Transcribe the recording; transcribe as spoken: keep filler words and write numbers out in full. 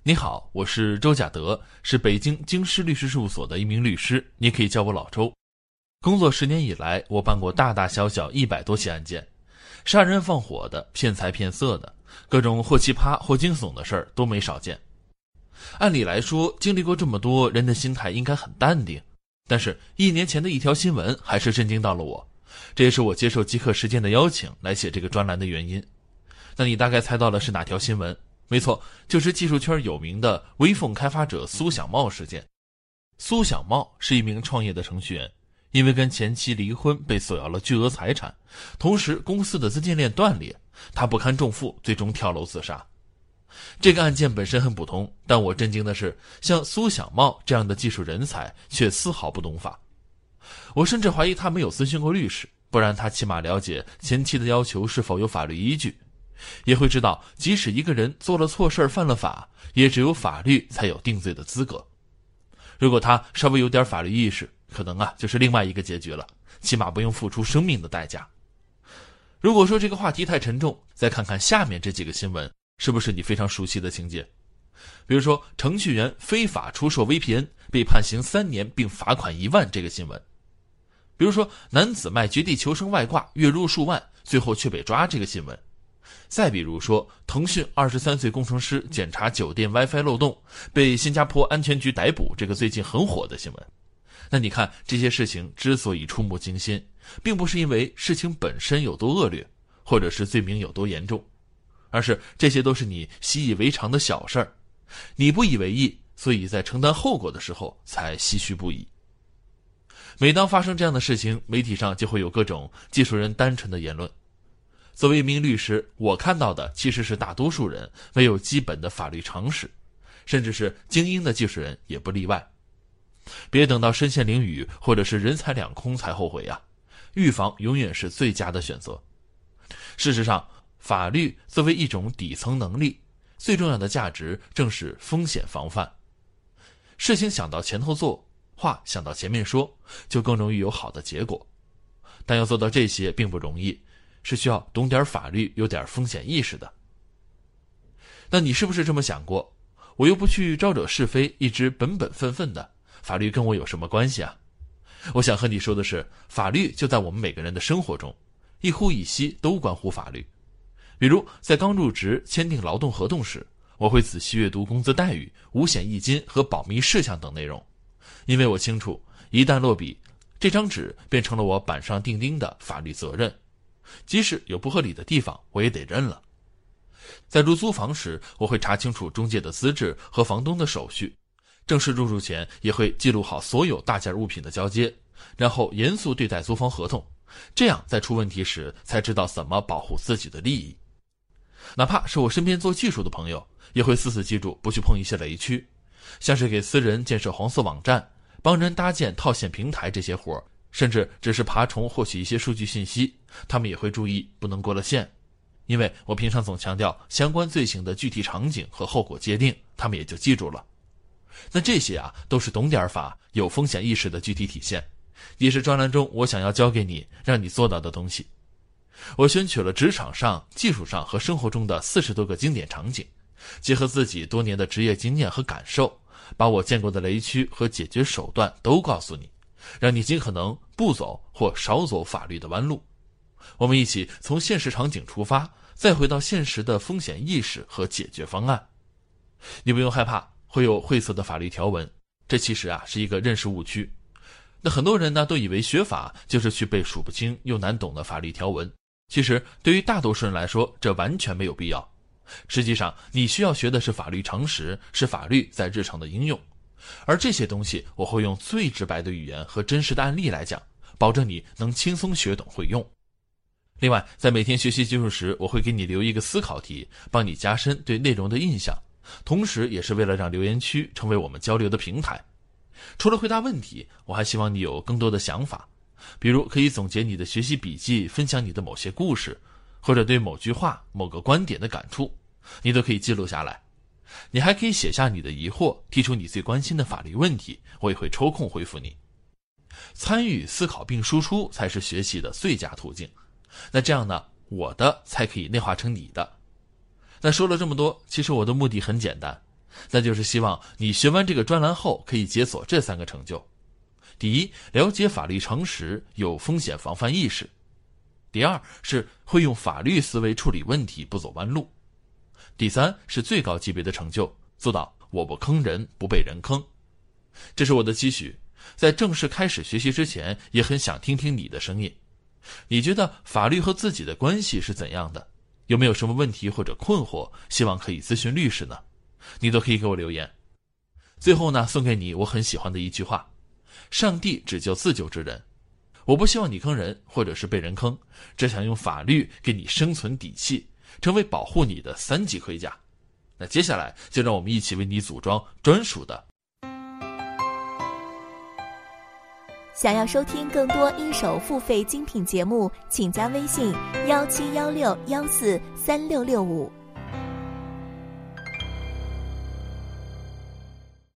你好，我是周甲德，是北京京师律师事务所的一名律师，你可以叫我老周。工作十年以来，我办过大大小小一百多起案件，杀人放火的，骗财骗色的，各种或奇葩或惊悚的事儿都没少见。按理来说，经历过这么多，人的心态应该很淡定，但是一年前的一条新闻还是震惊到了我，这也是我接受极客时间的邀请来写这个专栏的原因。那你大概猜到了是哪条新闻？没错，就是技术圈有名的微凤开发者苏小茂事件。苏小茂是一名创业的程序员，因为跟前妻离婚被索要了巨额财产，同时公司的资金链断裂，他不堪重负，最终跳楼自杀。这个案件本身很普通，但我震惊的是，像苏小茂这样的技术人才却丝毫不懂法。我甚至怀疑他没有咨询过律师，不然他起码了解前妻的要求是否有法律依据，也会知道即使一个人做了错事犯了法，也只有法律才有定罪的资格。如果他稍微有点法律意识，可能啊就是另外一个结局了，起码不用付出生命的代价。如果说这个话题太沉重，再看看下面这几个新闻，是不是你非常熟悉的情节？比如说程序员非法出售 V P N 被判刑三年并罚款一万这个新闻，比如说男子卖绝地求生外挂月入数万，最后却被抓这个新闻。再比如说腾讯二十三岁工程师检查酒店 WiFi 漏洞被新加坡安全局逮捕，这个最近很火的新闻。那你看这些事情之所以触目惊心，并不是因为事情本身有多恶劣，或者是罪名有多严重，而是这些都是你习以为常的小事儿，你不以为意，所以在承担后果的时候才唏嘘不已。每当发生这样的事情，媒体上就会有各种技术人单纯的言论。作为一名律师，我看到的其实是大多数人没有基本的法律常识，甚至是精英的技术人也不例外。别等到身陷囹圄或者是人财两空才后悔啊，预防永远是最佳的选择。事实上，法律作为一种底层能力，最重要的价值正是风险防范。事情想到前头做，话想到前面说，就更容易有好的结果。但要做到这些并不容易，是需要懂点法律，有点风险意识的。那你是不是这么想过？我又不去招惹是非，一直本本分分的，法律跟我有什么关系啊？我想和你说的是，法律就在我们每个人的生活中，一呼一吸都关乎法律。比如在刚入职签订劳动合同时，我会仔细阅读工资待遇、五险一金和保密事项等内容，因为我清楚，一旦落笔，这张纸变成了我板上钉钉的法律责任，即使有不合理的地方，我也得认了。在入租房时，我会查清楚中介的资质和房东的手续，正式入住前也会记录好所有大件物品的交接，然后严肃对待租房合同，这样在出问题时才知道怎么保护自己的利益。哪怕是我身边做技术的朋友，也会死死记住不去碰一些雷区，像是给私人建设黄色网站、帮人搭建套现平台这些活，甚至只是爬虫获取一些数据信息，他们也会注意不能过了线。因为我平常总强调相关罪行的具体场景和后果界定，他们也就记住了。那这些啊，都是懂点法、有风险意识的具体体现，也是专栏中我想要教给你、让你做到的东西。我选取了职场上、技术上和生活中的四十多个经典场景，结合自己多年的职业经验和感受，把我见过的雷区和解决手段都告诉你，让你尽可能不走或少走法律的弯路。我们一起从现实场景出发，再回到现实的风险意识和解决方案。你不用害怕会有晦涩的法律条文，这其实啊是一个认识误区。那很多人呢都以为学法就是去背数不清又难懂的法律条文，其实对于大多数人来说，这完全没有必要。实际上你需要学的是法律常识，是法律在日常的应用，而这些东西我会用最直白的语言和真实的案例来讲，保证你能轻松学懂会用。另外，在每天学习技术时，我会给你留一个思考题，帮你加深对内容的印象，同时也是为了让留言区成为我们交流的平台。除了回答问题，我还希望你有更多的想法，比如可以总结你的学习笔记，分享你的某些故事，或者对某句话、某个观点的感触，你都可以记录下来。你还可以写下你的疑惑，提出你最关心的法律问题，我也会抽空回复你。参与、思考并输出才是学习的最佳途径。那这样呢，我的才可以内化成你的。那说了这么多，其实我的目的很简单， 那就是希望你学完这个专栏后可以解锁这三个成就。第一，了解法律常识，有风险防范意识。第二，是会用法律思维处理问题，不走弯路。第三，是最高级别的成就，做到我不坑人，不被人坑。这是我的期许，在正式开始学习之前，也很想听听你的声音。你觉得法律和自己的关系是怎样的？有没有什么问题或者困惑，希望可以咨询律师呢？你都可以给我留言。最后呢，送给你我很喜欢的一句话：上帝只救自救之人。我不希望你坑人，或者是被人坑，只想用法律给你生存底气，成为保护你的三级盔甲。那接下来就让我们一起为你组装专属的。 想要收听更多一手付费精品节目，请加微信幺七幺六幺四三六六五。